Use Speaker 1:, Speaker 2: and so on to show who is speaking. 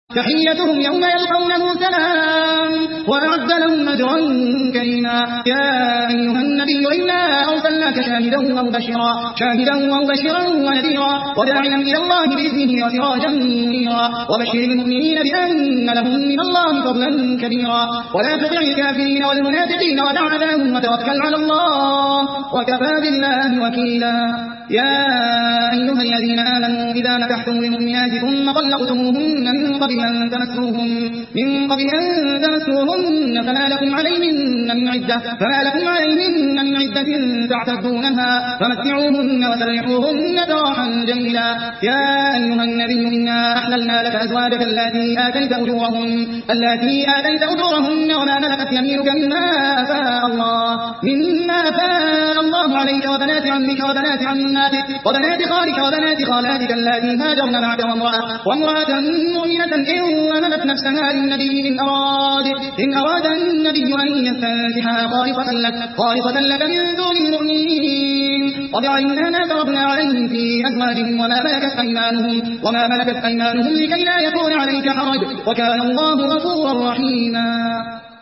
Speaker 1: تحيتهم يوم يلقونه سلام وأعد لهم أجرا كريما. يا أيها النبي إنا أرسلناك شاهدا ومبشرا ونذيرا وداعيا إلى الله بإذنه وسراجا منيرا وبشر المؤمنين بأن لهم من الله فضلا كبيرا. ولا تطع الكافرين والمنافقين ودع أذاهم وتوكل على الله وكفى بالله وكيلا. يا أيها الذين آمنوا إذا نكحتم المؤمنات ثم طلقتموهن من قبل أن تمسوهن فما لكم عليهن من عدة تعتدونها فمتعوهن وسرحوهن سراحا جميلا. يا أيها النبي إنا أحللنا لك أزواجك التي آتيت أجورهن وما ملكت يمينك مما أفاء الله عليك وبنات عمك وبنات عماتك وبنات خالك وبنات خالاتك اللاتي هاجرن معك وامرأة مؤمنة إن وهبت نفسها للنبي إن أراد النبي أن يستنكحها خالصة لك من دون المؤمنين وبعلمنا ما فرضنا عليهم في أزواجهم وما ملكت أيمانهم لكي لا يكون عليك حرج وكان الله غفورا رحيما.